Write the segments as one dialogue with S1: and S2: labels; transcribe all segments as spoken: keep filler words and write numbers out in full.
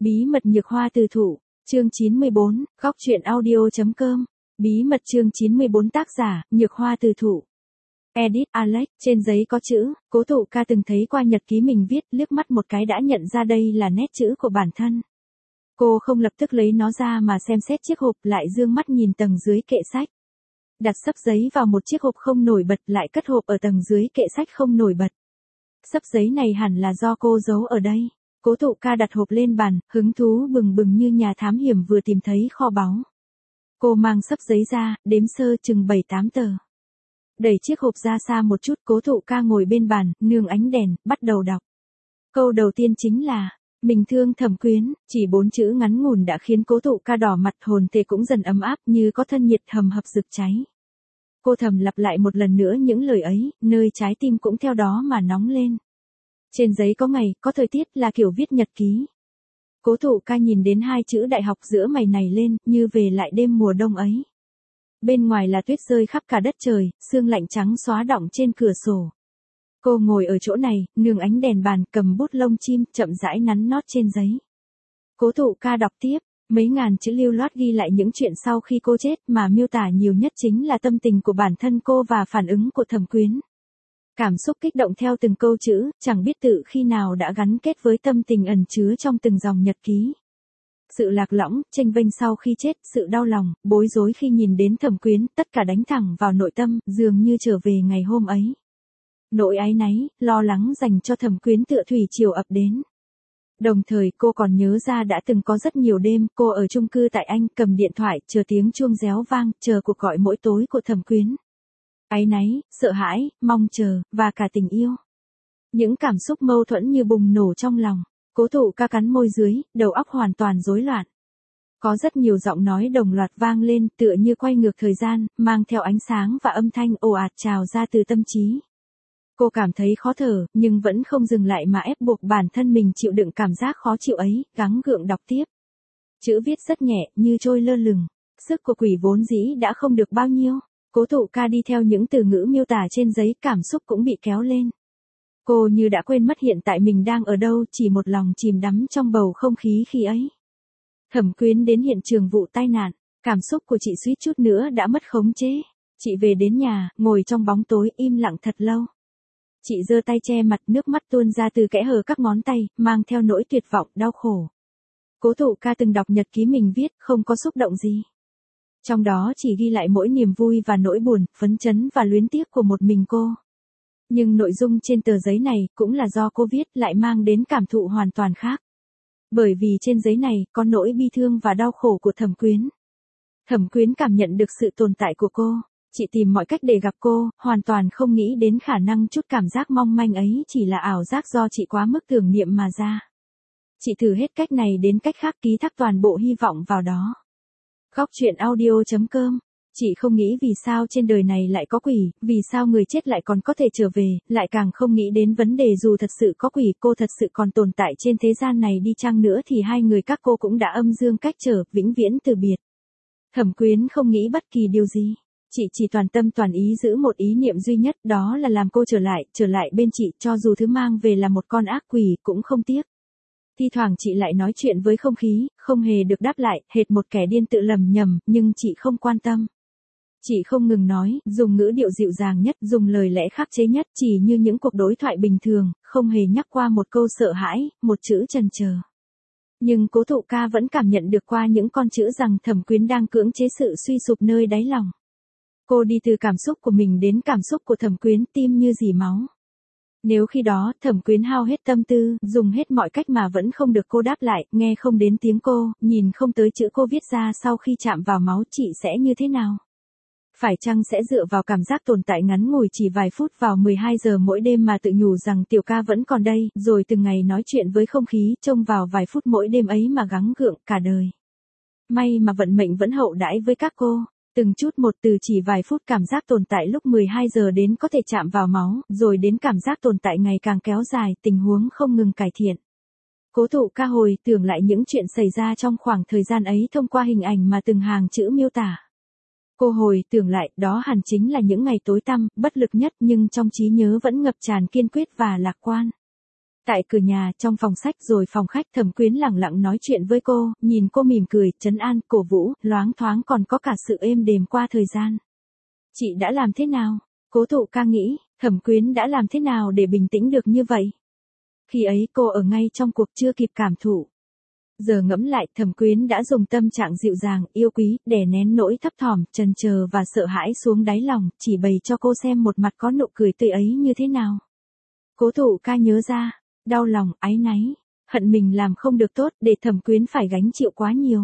S1: Bí mật nhược hoa từ thụ, chương chín mươi bốn, góc truyện audio.com. Bí mật chương chín mươi bốn tác giả, nhược hoa từ thụ. Edit Alex, trên giấy có chữ, Cố Thụ Ca từng thấy qua nhật ký mình viết, liếc mắt một cái đã nhận ra đây là nét chữ của bản thân. Cô không lập tức lấy nó ra mà xem xét chiếc hộp, lại dương mắt nhìn tầng dưới kệ sách. Đặt xấp giấy vào một chiếc hộp không nổi bật, lại cất hộp ở tầng dưới kệ sách không nổi bật. Xấp giấy này hẳn là do cô giấu ở đây. Cố Thụ Ca đặt hộp lên bàn, hứng thú bừng bừng như nhà thám hiểm vừa tìm thấy kho báu. Cô mang xấp giấy ra, đếm sơ chừng bảy tám tờ. Đẩy chiếc hộp ra xa một chút, Cố Thụ Ca ngồi bên bàn, nương ánh đèn, bắt đầu đọc. Câu đầu tiên chính là, mình thương Thẩm Quyến, chỉ bốn chữ ngắn ngủn đã khiến Cố Thụ Ca đỏ mặt, hồn thể cũng dần ấm áp như có thân nhiệt hầm hập rực cháy. Cô thầm lặp lại một lần nữa những lời ấy, nơi trái tim cũng theo đó mà nóng lên. Trên giấy có ngày, có thời tiết, là kiểu viết nhật ký. Cố Thụ Ca nhìn đến hai chữ đại học giữa mày này lên, như về lại đêm mùa đông ấy. Bên ngoài là tuyết rơi khắp cả đất trời, sương lạnh trắng xóa đọng trên cửa sổ. Cô ngồi ở chỗ này, nương ánh đèn bàn, cầm bút lông chim, chậm rãi nắn nót trên giấy. Cố Thụ Ca đọc tiếp, mấy ngàn chữ lưu loát ghi lại những chuyện sau khi cô chết, mà miêu tả nhiều nhất chính là tâm tình của bản thân cô và phản ứng của Thẩm Quyến. Cảm xúc kích động theo từng câu chữ, chẳng biết tự khi nào đã gắn kết với tâm tình ẩn chứa trong từng dòng nhật ký. Sự lạc lõng, chênh vênh sau khi chết, sự đau lòng, bối rối khi nhìn đến Thẩm Quyến, tất cả đánh thẳng vào nội tâm, dường như trở về ngày hôm ấy. Nỗi áy náy, lo lắng dành cho Thẩm Quyến tựa thủy triều ập đến. Đồng thời cô còn nhớ ra đã từng có rất nhiều đêm, cô ở chung cư tại Anh, cầm điện thoại, chờ tiếng chuông réo vang, chờ cuộc gọi mỗi tối của Thẩm Quyến. Áy náy, sợ hãi, mong chờ, và cả tình yêu. Những cảm xúc mâu thuẫn như bùng nổ trong lòng. Cố Thụ Ca cắn môi dưới, đầu óc hoàn toàn rối loạn. Có rất nhiều giọng nói đồng loạt vang lên, tựa như quay ngược thời gian, mang theo ánh sáng và âm thanh ồ ạt trào ra từ tâm trí. Cô cảm thấy khó thở, nhưng vẫn không dừng lại mà ép buộc bản thân mình chịu đựng cảm giác khó chịu ấy, gắng gượng đọc tiếp. Chữ viết rất nhẹ, như trôi lơ lửng. Sức của quỷ vốn dĩ đã không được bao nhiêu. Cố Thụ Ca đi theo những từ ngữ miêu tả trên giấy, cảm xúc cũng bị kéo lên. Cô như đã quên mất hiện tại mình đang ở đâu, chỉ một lòng chìm đắm trong bầu không khí khi ấy. Thẩm Quyến đến hiện trường vụ tai nạn, cảm xúc của chị suýt chút nữa đã mất khống chế. Chị về đến nhà, ngồi trong bóng tối im lặng thật lâu. Chị giơ tay che mặt, nước mắt tuôn ra từ kẽ hở các ngón tay, mang theo nỗi tuyệt vọng, đau khổ. Cố Thụ Ca từng đọc nhật ký mình viết, không có xúc động gì. Trong đó chỉ ghi lại mỗi niềm vui và nỗi buồn, phấn chấn và luyến tiếc của một mình cô. Nhưng nội dung trên tờ giấy này, cũng là do cô viết, lại mang đến cảm thụ hoàn toàn khác. Bởi vì trên giấy này, có nỗi bi thương và đau khổ của Thẩm Quyến. Thẩm Quyến cảm nhận được sự tồn tại của cô. Chị tìm mọi cách để gặp cô, hoàn toàn không nghĩ đến khả năng chút cảm giác mong manh ấy chỉ là ảo giác do chị quá mức tưởng niệm mà ra. Chị thử hết cách này đến cách khác, ký thác toàn bộ hy vọng vào đó. Góc truyện audio.com. Chị không nghĩ vì sao trên đời này lại có quỷ, vì sao người chết lại còn có thể trở về, lại càng không nghĩ đến vấn đề dù thật sự có quỷ, cô thật sự còn tồn tại trên thế gian này đi chăng nữa thì hai người các cô cũng đã âm dương cách trở, vĩnh viễn từ biệt. Thẩm Quyến không nghĩ bất kỳ điều gì. Chị chỉ toàn tâm toàn ý giữ một ý niệm duy nhất, đó là làm cô trở lại, trở lại bên chị, cho dù thứ mang về là một con ác quỷ, cũng không tiếc. Thi thoảng chị lại nói chuyện với không khí, không hề được đáp lại, hệt một kẻ điên tự lầm nhầm, nhưng chị không quan tâm. Chị không ngừng nói, dùng ngữ điệu dịu dàng nhất, dùng lời lẽ khắc chế nhất, chỉ như những cuộc đối thoại bình thường, không hề nhắc qua một câu sợ hãi, một chữ chần chờ. Nhưng Cố Thụ Ca vẫn cảm nhận được qua những con chữ rằng Thẩm Quyến đang cưỡng chế sự suy sụp nơi đáy lòng. Cô đi từ cảm xúc của mình đến cảm xúc của Thẩm Quyến, tim như dỉ máu. Nếu khi đó, Thẩm Quyến hao hết tâm tư, dùng hết mọi cách mà vẫn không được cô đáp lại, nghe không đến tiếng cô, nhìn không tới chữ cô viết ra sau khi chạm vào máu, chị sẽ như thế nào? Phải chăng sẽ dựa vào cảm giác tồn tại ngắn ngủi chỉ vài phút vào mười hai giờ mỗi đêm mà tự nhủ rằng Tiểu Ca vẫn còn đây, rồi từng ngày nói chuyện với không khí, trông vào vài phút mỗi đêm ấy mà gắng gượng cả đời. May mà vận mệnh vẫn hậu đãi với các cô. Từng chút một, từ chỉ vài phút cảm giác tồn tại lúc mười hai giờ đến có thể chạm vào máu, rồi đến cảm giác tồn tại ngày càng kéo dài, tình huống không ngừng cải thiện. Cố Thụ Ca hồi tưởng lại những chuyện xảy ra trong khoảng thời gian ấy thông qua hình ảnh mà từng hàng chữ miêu tả. Cô hồi tưởng lại, đó hẳn chính là những ngày tối tăm, bất lực nhất nhưng trong trí nhớ vẫn ngập tràn kiên quyết và lạc quan. Tại cửa nhà, trong phòng sách rồi phòng khách, Thẩm Quyến lẳng lặng nói chuyện với cô, nhìn cô mỉm cười, trấn an, cổ vũ, loáng thoáng còn có cả sự êm đềm qua thời gian. Chị đã làm thế nào? Cố Thụ Ca nghĩ, Thẩm Quyến đã làm thế nào để bình tĩnh được như vậy? Khi ấy cô ở ngay trong cuộc chưa kịp cảm thụ. Giờ ngẫm lại, Thẩm Quyến đã dùng tâm trạng dịu dàng, yêu quý, đè nén nỗi thấp thỏm, chần chờ và sợ hãi xuống đáy lòng, chỉ bày cho cô xem một mặt có nụ cười tươi ấy như thế nào. Cố Thụ Ca nhớ ra, đau lòng, áy náy, hận mình làm không được tốt, để Thẩm Quyến phải gánh chịu quá nhiều.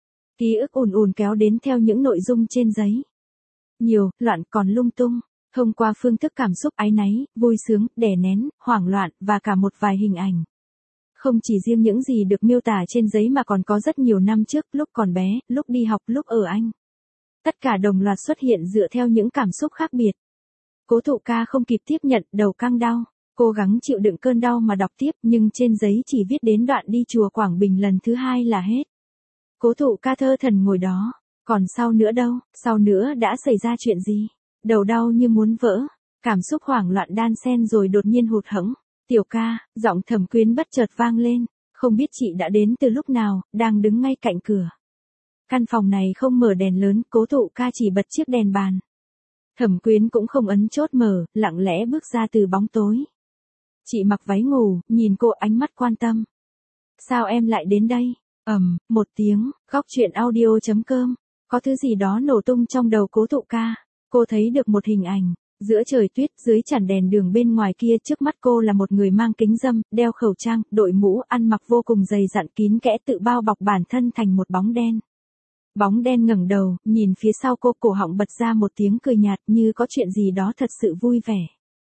S1: Ký ức ùn ùn kéo đến theo những nội dung trên giấy. Nhiều, loạn còn lung tung. Thông qua phương thức cảm xúc áy náy, vui sướng, đè nén, hoảng loạn và cả một vài hình ảnh. Không chỉ riêng những gì được miêu tả trên giấy mà còn có rất nhiều năm trước, lúc còn bé, lúc đi học, lúc ở Anh. Tất cả đồng loạt xuất hiện dựa theo những cảm xúc khác biệt. Cố Thụ Ca không kịp tiếp nhận, đầu căng đau. Cố gắng chịu đựng cơn đau mà đọc tiếp, nhưng trên giấy chỉ viết đến đoạn đi chùa Quảng Bình lần thứ hai là hết. Cố Thụ Ca thơ thần ngồi đó. Còn sau nữa đâu, sau nữa đã xảy ra chuyện gì? Đầu đau như muốn vỡ, cảm xúc hoảng loạn đan xen rồi đột nhiên hụt hẫng. Tiểu ca, giọng Thẩm Quyến bất chợt vang lên, không biết chị đã đến từ lúc nào, đang đứng ngay cạnh cửa. Căn phòng này không mở đèn lớn, Cố Thụ Ca chỉ bật chiếc đèn bàn. Thẩm Quyến cũng không ấn chốt mở, lặng lẽ bước ra từ bóng tối. Chị mặc váy ngủ, nhìn cô ánh mắt quan tâm. Sao em lại đến đây? Ầm, một tiếng, góc truyện audio chấm com. Có thứ gì đó nổ tung trong đầu Cố Thụ Ca. Cô thấy được một hình ảnh, giữa trời tuyết, dưới chản đèn đường bên ngoài kia, trước mắt cô là một người mang kính râm, đeo khẩu trang, đội mũ, ăn mặc vô cùng dày dặn kín kẽ, tự bao bọc bản thân thành một bóng đen. Bóng đen ngẩng đầu, nhìn phía sau cô, cổ họng bật ra một tiếng cười nhạt như có chuyện gì đó thật sự vui vẻ.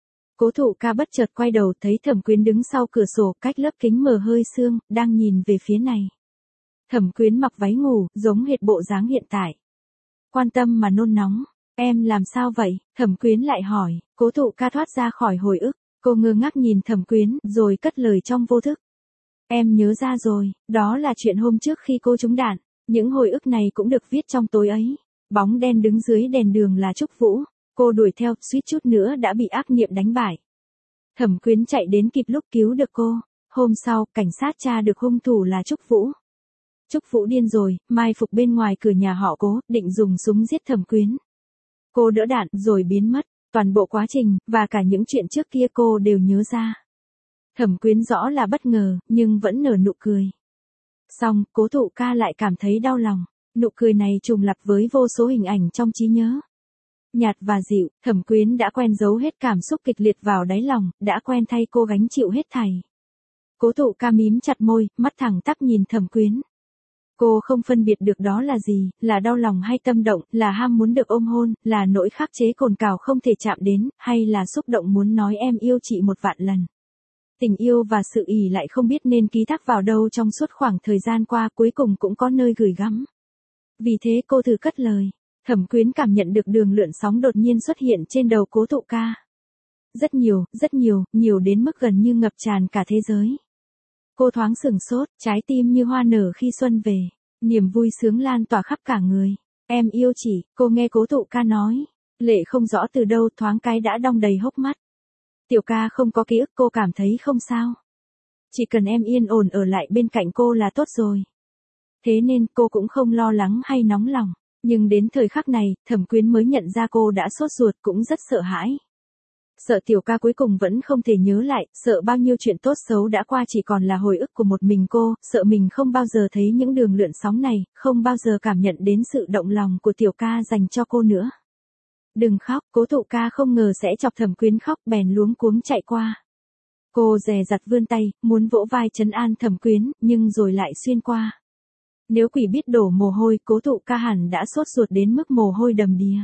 S1: Cố Thụ Ca bất chợt quay đầu, thấy Thẩm Quyến đứng sau cửa sổ, cách lớp kính mờ hơi sương, đang nhìn về phía này. Thẩm Quyến mặc váy ngủ, giống hệt bộ dáng hiện tại. Quan tâm mà nôn nóng. Em làm sao vậy? Thẩm Quyến lại hỏi. Cố Thụ Ca thoát ra khỏi hồi ức. Cô ngơ ngác nhìn Thẩm Quyến, rồi cất lời trong vô thức. Em nhớ ra rồi, đó là chuyện hôm trước khi cô trúng đạn. Những hồi ức này cũng được viết trong tối ấy. Bóng đen đứng dưới đèn đường là Trúc Vũ. Cô đuổi theo, suýt chút nữa đã bị ác niệm đánh bại. Thẩm Quyến chạy đến kịp lúc cứu được cô. Hôm sau, cảnh sát tra được hung thủ là Trúc Vũ. Trúc Vũ điên rồi, mai phục bên ngoài cửa nhà họ Cố, định dùng súng giết Thẩm Quyến. Cô đỡ đạn, rồi biến mất. Toàn bộ quá trình, và cả những chuyện trước kia cô đều nhớ ra. Thẩm Quyến rõ là bất ngờ, nhưng vẫn nở nụ cười. Xong, Cố Thụ Ca lại cảm thấy đau lòng. Nụ cười này trùng lặp với vô số hình ảnh trong trí nhớ. Nhạt và dịu, Thẩm Quyến đã quen giấu hết cảm xúc kịch liệt vào đáy lòng, đã quen thay cô gánh chịu hết thảy. Cố Thụ Ca mím chặt môi, mắt thẳng tắp nhìn Thẩm Quyến. Cô không phân biệt được đó là gì, là đau lòng hay tâm động, là ham muốn được ôm hôn, là nỗi khắc chế cồn cào không thể chạm đến, hay là xúc động muốn nói em yêu chị một vạn lần. Tình yêu và sự ỷ lại không biết nên ký thác vào đâu trong suốt khoảng thời gian qua, cuối cùng cũng có nơi gửi gắm. Vì thế cô thử cất lời. Thẩm Quyến cảm nhận được đường lượn sóng đột nhiên xuất hiện trên đầu Cố Thụ Ca. Rất nhiều, rất nhiều, nhiều đến mức gần như ngập tràn cả thế giới. Cô thoáng sửng sốt, trái tim như hoa nở khi xuân về. Niềm vui sướng lan tỏa khắp cả người. Em yêu chị, cô nghe Cố Thụ Ca nói. Lệ không rõ từ đâu thoáng cái đã đong đầy hốc mắt. Tiểu ca không có ký ức, cô cảm thấy không sao. Chỉ cần em yên ổn ở lại bên cạnh cô là tốt rồi. Thế nên cô cũng không lo lắng hay nóng lòng. Nhưng đến thời khắc này, Thẩm Quyến mới nhận ra cô đã sốt ruột, cũng rất sợ hãi. Sợ tiểu ca cuối cùng vẫn không thể nhớ lại, sợ bao nhiêu chuyện tốt xấu đã qua chỉ còn là hồi ức của một mình cô, sợ mình không bao giờ thấy những đường lượn sóng này, không bao giờ cảm nhận đến sự động lòng của tiểu ca dành cho cô nữa. Đừng khóc, Cố Thụ Ca không ngờ sẽ chọc Thẩm Quyến khóc, bèn luống cuống chạy qua. Cô dè dặt vươn tay, muốn vỗ vai trấn an Thẩm Quyến, nhưng rồi lại xuyên qua. Nếu quỷ biết đổ mồ hôi, Cố Thụ Ca hẳn đã sốt ruột đến mức mồ hôi đầm đìa.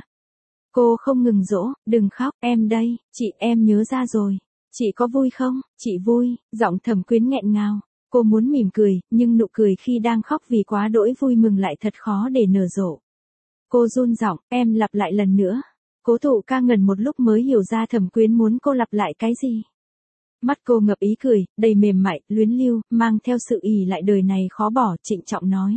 S1: Cô không ngừng dỗ, đừng khóc, em đây, chị, em nhớ ra rồi. Chị có vui không? Chị vui, giọng Thẩm Quyến nghẹn ngào. Cô muốn mỉm cười, nhưng nụ cười khi đang khóc vì quá đỗi vui mừng lại thật khó để nở rộ. Cô run giọng, em lặp lại lần nữa. Cố Thụ Ca ngần một lúc mới hiểu ra Thẩm Quyến muốn cô lặp lại cái gì. Mắt cô ngập ý cười, đầy mềm mại, luyến lưu, mang theo sự ỷ lại đời này khó bỏ, trịnh trọng nói.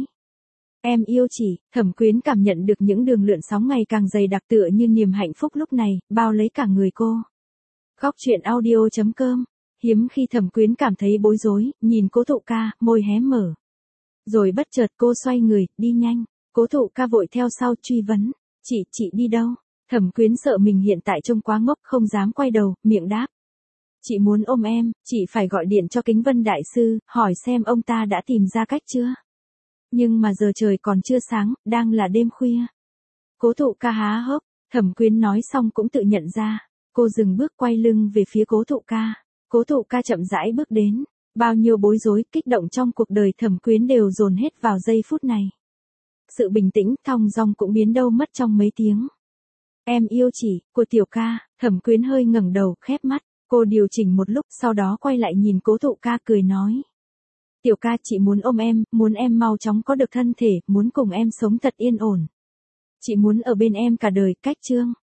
S1: Em yêu chị. Thẩm Quyến cảm nhận được những đường lượn sóng ngày càng dày đặc tựa như niềm hạnh phúc lúc này, bao lấy cả người cô. Góc truyện audio chấm com Hiếm khi Thẩm Quyến cảm thấy bối rối, nhìn Cố Thụ Ca, môi hé mở. Rồi bất chợt cô xoay người, đi nhanh. Cố Thụ Ca vội theo sau truy vấn. Chị, chị đi đâu? Thẩm Quyến sợ mình hiện tại trông quá ngốc không dám quay đầu, miệng đáp. Chị muốn ôm em, chị phải gọi điện cho Kính Vân Đại Sư, hỏi xem ông ta đã tìm ra cách chưa. Nhưng mà giờ trời còn chưa sáng, đang là đêm khuya. Cố Thụ Ca há hốc, Thẩm Quyến nói xong cũng tự nhận ra. Cô dừng bước quay lưng về phía Cố Thụ Ca. Cố Thụ Ca chậm rãi bước đến. Bao nhiêu bối rối, kích động trong cuộc đời Thẩm Quyến đều dồn hết vào giây phút này. Sự bình tĩnh, thong dong cũng biến đâu mất trong mấy tiếng. Em yêu chị, của Tiểu Ca. Thẩm Quyến hơi ngẩng đầu, khép mắt. Cô điều chỉnh một lúc, sau đó quay lại nhìn Cố Thụ Ca cười nói. Tiểu Ca, chị muốn ôm em, muốn em mau chóng có được thân thể, muốn cùng em sống thật yên ổn. Chị muốn ở bên em cả đời, cách chương.